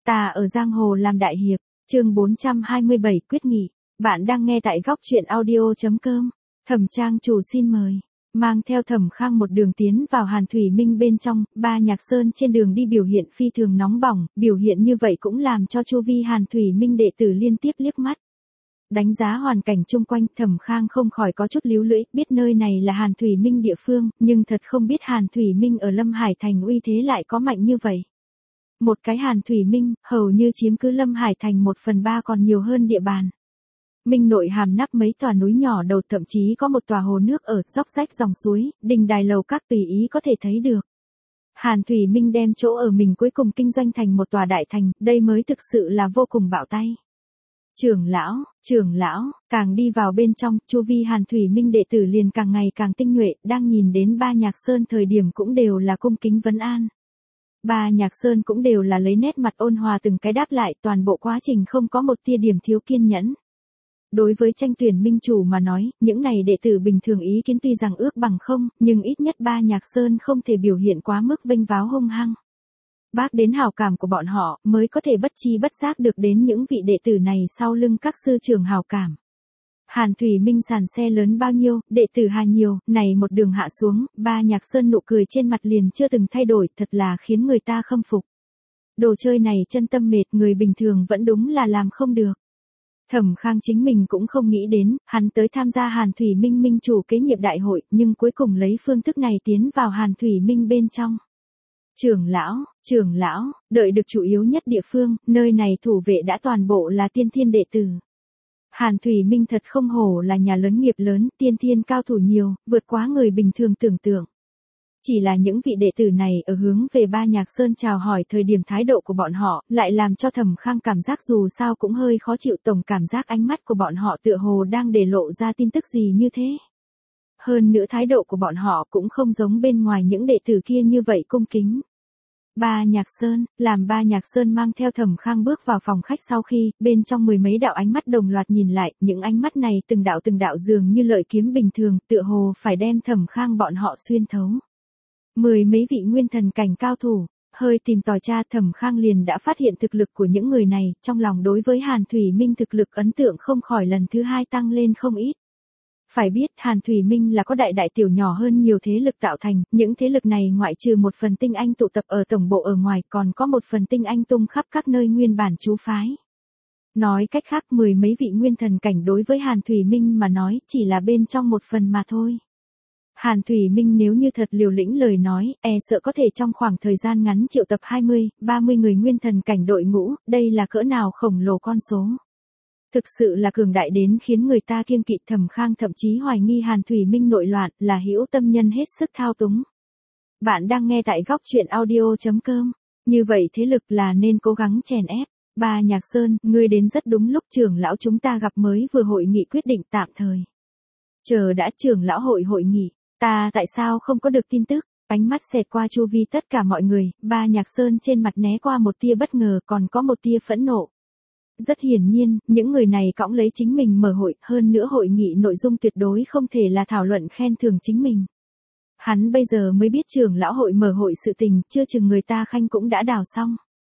Ta ở giang hồ làm đại hiệp, chương 427 quyết nghị. Bạn đang nghe tại góc truyện audio.com. Thẩm trang chủ xin mời. Mang theo Thẩm Khang một đường tiến vào Hàn Thủy Minh bên trong, Ba Nhạc Sơn trên đường đi biểu hiện phi thường nóng bỏng, biểu hiện như vậy cũng làm cho chu vi Hàn Thủy Minh đệ tử liên tiếp liếc mắt. Đánh giá hoàn cảnh chung quanh, Thẩm Khang không khỏi có chút líu lưỡi, biết nơi này là Hàn Thủy Minh địa phương, nhưng thật không biết Hàn Thủy Minh ở Lâm Hải Thành uy thế lại có mạnh như vậy. Một cái Hàn Thủy Minh, hầu như chiếm cứ Lâm Hải Thành 1/3 còn nhiều hơn địa bàn. Minh nội hàm nắp mấy tòa núi nhỏ đầu, thậm chí có một tòa hồ nước ở dốc rách dòng suối, đình đài lầu các tùy ý có thể thấy được. Hàn Thủy Minh đem chỗ ở mình cuối cùng kinh doanh thành một tòa đại thành, đây mới thực sự là vô cùng bạo tay. Trưởng lão, càng đi vào bên trong, chu vi Hàn Thủy Minh đệ tử liền càng ngày càng tinh nhuệ, đang nhìn đến Ba Nhạc Sơn thời điểm cũng đều là cung kính vấn an. Ba Nhạc Sơn cũng đều là lấy nét mặt ôn hòa từng cái đáp lại, toàn bộ quá trình không có một tia điểm thiếu kiên nhẫn. Đối với tranh tuyển minh chủ mà nói, những này đệ tử bình thường ý kiến tuy rằng ước bằng không, nhưng ít nhất Ba Nhạc Sơn không thể biểu hiện quá mức vênh váo hung hăng. Bác đến hảo cảm của bọn họ, mới có thể bất chi bất giác được đến những vị đệ tử này sau lưng các sư trưởng hảo cảm. Hàn Thủy Minh sàn xe lớn bao nhiêu, đệ tử hà nhiều, này một đường hạ xuống, Ba Nhạc Sơn nụ cười trên mặt liền chưa từng thay đổi, thật là khiến người ta khâm phục. Đồ chơi này chân tâm mệt, người bình thường vẫn đúng là làm không được. Thẩm Khang chính mình cũng không nghĩ đến, hắn tới tham gia Hàn Thủy Minh minh chủ kế nhiệm đại hội, nhưng cuối cùng lấy phương thức này tiến vào Hàn Thủy Minh bên trong. Trưởng lão, đợi được chủ yếu nhất địa phương, nơi này thủ vệ đã toàn bộ là tiên thiên đệ tử. Hàn Thủy Minh thật không hổ là nhà lớn nghiệp lớn, tiên thiên cao thủ nhiều, vượt quá người bình thường tưởng tượng. Chỉ là những vị đệ tử này ở hướng về Ba Nhạc Sơn chào hỏi thời điểm thái độ của bọn họ, lại làm cho Thẩm Khang cảm giác dù sao cũng hơi khó chịu, tổng cảm giác ánh mắt của bọn họ tựa hồ đang để lộ ra tin tức gì như thế. Hơn nữa thái độ của bọn họ cũng không giống bên ngoài những đệ tử kia như vậy cung kính. Ba Nhạc Sơn, làm Ba Nhạc Sơn mang theo Thẩm Khang bước vào phòng khách sau khi, bên trong mười mấy đạo ánh mắt đồng loạt nhìn lại, những ánh mắt này từng đạo dường như lợi kiếm bình thường, tựa hồ phải đem Thẩm Khang bọn họ xuyên thấu. Mười mấy vị nguyên thần cảnh cao thủ, hơi tìm tòi tra, Thẩm Khang liền đã phát hiện thực lực của những người này, trong lòng đối với Hàn Thủy Minh thực lực ấn tượng không khỏi lần thứ hai tăng lên không ít. Phải biết Hàn Thủy Minh là có đại tiểu nhỏ hơn nhiều thế lực tạo thành, những thế lực này ngoại trừ một phần tinh anh tụ tập ở tổng bộ ở ngoài, còn có một phần tinh anh tung khắp các nơi nguyên bản trú phái. Nói cách khác, mười mấy vị nguyên thần cảnh đối với Hàn Thủy Minh mà nói, chỉ là bên trong một phần mà thôi. Hàn Thủy Minh nếu như thật liều lĩnh lời nói, sợ có thể trong khoảng thời gian ngắn triệu tập 20-30 người nguyên thần cảnh đội ngũ, đây là cỡ nào khổng lồ con số. Thực sự là cường đại đến khiến người ta kiêng kỵ. Thẩm Khang thậm chí hoài nghi Hàn Thủy Minh nội loạn là hữu tâm nhân hết sức thao túng. Bạn đang nghe tại góc truyện audio.com. Như vậy thế lực là nên cố gắng chèn ép. Ba Nhạc Sơn, ngươi đến rất đúng lúc, trưởng lão chúng ta gặp mới vừa hội nghị quyết định tạm thời. Chờ đã, trưởng lão hội nghị, ta tại sao không có được tin tức? Ánh mắt xẹt qua chu vi tất cả mọi người, Ba Nhạc Sơn trên mặt né qua một tia bất ngờ, còn có một tia phẫn nộ. Rất hiển nhiên, những người này cõng lấy chính mình mở hội, hơn nữa hội nghị nội dung tuyệt đối không thể là thảo luận khen thưởng chính mình. Hắn bây giờ mới biết trưởng lão hội mở hội sự tình, chưa chừng người ta khanh cũng đã đào xong.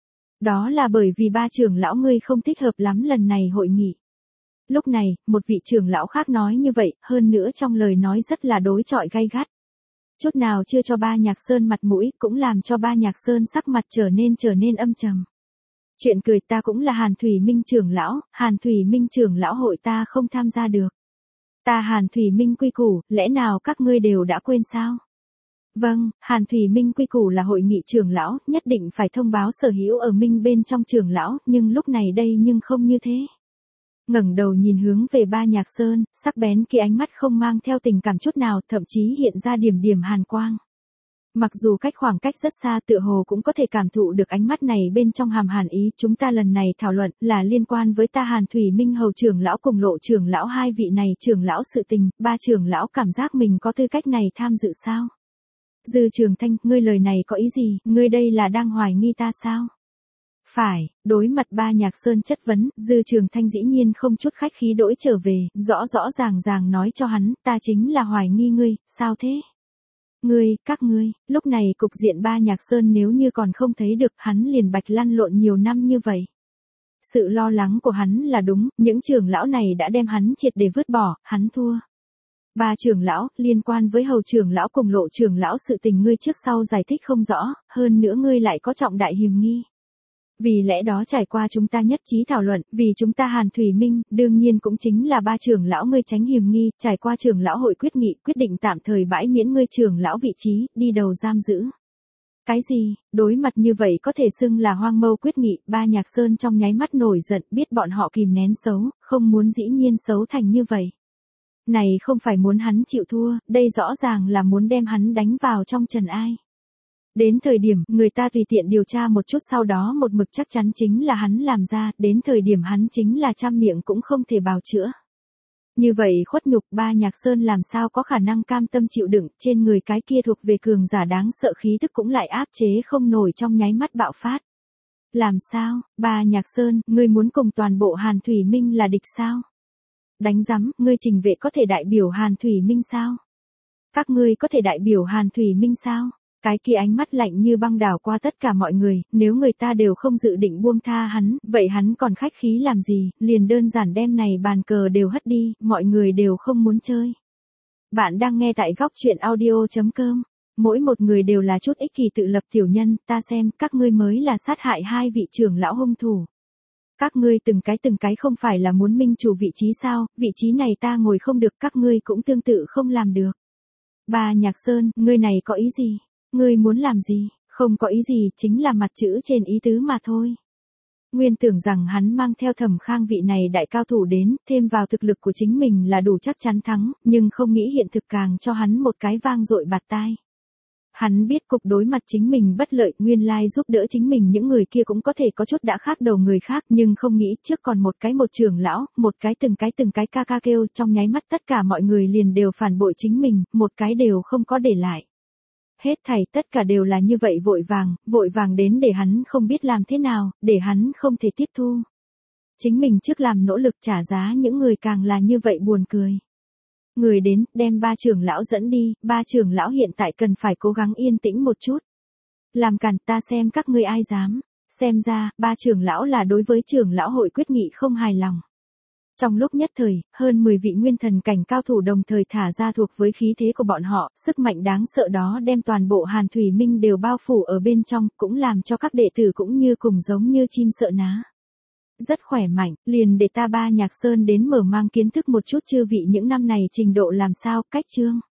Đó là bởi vì ba trưởng lão ngươi không thích hợp lắm lần này hội nghị. Lúc này, một vị trưởng lão khác nói như vậy, hơn nữa trong lời nói rất là đối chọi gay gắt. Chút nào chưa cho Ba Nhạc Sơn mặt mũi, cũng làm cho Ba Nhạc Sơn sắc mặt trở nên âm trầm. Chuyện cười, ta cũng là Hàn Thủy Minh trưởng lão, Hàn Thủy Minh trưởng lão hội ta không tham gia được. Ta Hàn Thủy Minh quy củ, lẽ nào các ngươi đều đã quên sao? Vâng, Hàn Thủy Minh quy củ là hội nghị trưởng lão, nhất định phải thông báo sở hữu ở Minh bên trong trưởng lão, nhưng lúc này đây nhưng không như thế. Ngẩng đầu nhìn hướng về Ba Nhạc Sơn, sắc bén kia ánh mắt không mang theo tình cảm chút nào, thậm chí hiện ra điểm hàn quang. Mặc dù khoảng cách rất xa, tựa hồ cũng có thể cảm thụ được ánh mắt này bên trong hàm hàn ý. Chúng ta lần này thảo luận là liên quan với ta Hàn Thủy Minh hầu trưởng lão cùng Lộ trưởng lão, hai vị này trưởng lão sự tình, ba trưởng lão cảm giác mình có tư cách này tham dự sao? Dư Trường Thanh, ngươi lời này có ý gì, ngươi đây là đang hoài nghi ta sao? Phải, đối mặt Ba Nhạc Sơn chất vấn, Dư Trường Thanh dĩ nhiên không chút khách khí đổi trở về, rõ ràng nói cho hắn, ta chính là hoài nghi ngươi, sao thế? Các ngươi, lúc này cục diện Ba Nhạc Sơn nếu như còn không thấy được hắn liền bạch lăn lộn nhiều năm như vậy. Sự lo lắng của hắn là đúng, những trưởng lão này đã đem hắn triệt để vứt bỏ, hắn thua. Ba trưởng lão, liên quan với Hầu trưởng lão cùng Lộ trưởng lão sự tình ngươi trước sau giải thích không rõ, hơn nữa ngươi lại có trọng đại hiềm nghi. Vì lẽ đó trải qua chúng ta nhất trí thảo luận, vì chúng ta Hàn Thủy Minh, đương nhiên cũng chính là ba trưởng lão ngươi tránh hiềm nghi, trải qua trưởng lão hội quyết nghị, quyết định tạm thời bãi miễn ngươi trưởng lão vị trí, đi đầu giam giữ. Cái gì, đối mặt như vậy có thể xưng là hoang mâu quyết nghị, Ba Nhạc Sơn trong nháy mắt nổi giận, biết bọn họ kìm nén xấu, không muốn dĩ nhiên xấu thành như vậy. Này không phải muốn hắn chịu thua, đây rõ ràng là muốn đem hắn đánh vào trong trần ai. Đến thời điểm, người ta tùy tiện điều tra một chút sau đó một mực chắc chắn chính là hắn làm ra, đến thời điểm hắn chính là trăm miệng cũng không thể bào chữa. Như vậy khuất nhục Ba Nhạc Sơn làm sao có khả năng cam tâm chịu đựng, trên người cái kia thuộc về cường giả đáng sợ khí tức cũng lại áp chế không nổi trong nháy mắt bạo phát. Làm sao, Ba Nhạc Sơn, ngươi muốn cùng toàn bộ Hàn Thủy Minh là địch sao? Đánh rắm, ngươi Trình Vệ có thể đại biểu Hàn Thủy Minh sao? Các ngươi có thể đại biểu Hàn Thủy Minh sao? Cái kia ánh mắt lạnh như băng đảo qua tất cả mọi người, nếu người ta đều không dự định buông tha hắn, vậy hắn còn khách khí làm gì, liền đơn giản đem này bàn cờ đều hất đi, mọi người đều không muốn chơi. Bạn đang nghe tại góc truyện audio.com. Mỗi một người đều là chút ích kỷ tự lập tiểu nhân, ta xem, các ngươi mới là sát hại hai vị trưởng lão hung thủ. Các ngươi từng cái không phải là muốn minh chủ vị trí sao, vị trí này ta ngồi không được, các ngươi cũng tương tự không làm được. Ba Nhạc Sơn, ngươi này có ý gì? Ngươi muốn làm gì? Không có ý gì, chính là mặt chữ trên ý tứ mà thôi. Nguyên tưởng rằng hắn mang theo Thẩm Khang vị này đại cao thủ đến, thêm vào thực lực của chính mình là đủ chắc chắn thắng, nhưng không nghĩ hiện thực càng cho hắn một cái vang dội bạt tai. Hắn biết cục đối mặt chính mình bất lợi, nguyên lai giúp đỡ chính mình những người kia cũng có thể có chút đã khác đầu người khác, nhưng không nghĩ trước còn một trưởng lão, một cái từng cái ca ca kêu, trong nháy mắt tất cả mọi người liền đều phản bội chính mình, một cái đều không có để lại. Hết thảy tất cả đều là như vậy vội vàng đến để hắn không biết làm thế nào, để hắn không thể tiếp thu. Chính mình trước làm nỗ lực trả giá những người càng là như vậy buồn cười. Người đến, đem ba trưởng lão dẫn đi, ba trưởng lão hiện tại cần phải cố gắng yên tĩnh một chút. Làm cản ta xem các ngươi ai dám. Xem ra, ba trưởng lão là đối với trưởng lão hội quyết nghị không hài lòng. Trong lúc nhất thời, hơn 10 vị nguyên thần cảnh cao thủ đồng thời thả ra thuộc với khí thế của bọn họ, sức mạnh đáng sợ đó đem toàn bộ Hàn Thủy Minh đều bao phủ ở bên trong, cũng làm cho các đệ tử cũng như cùng giống như chim sợ ná. Rất khỏe mạnh, liền để ta Ba Nhạc Sơn đến mở mang kiến thức một chút chư vị những năm này trình độ làm sao, cách chương.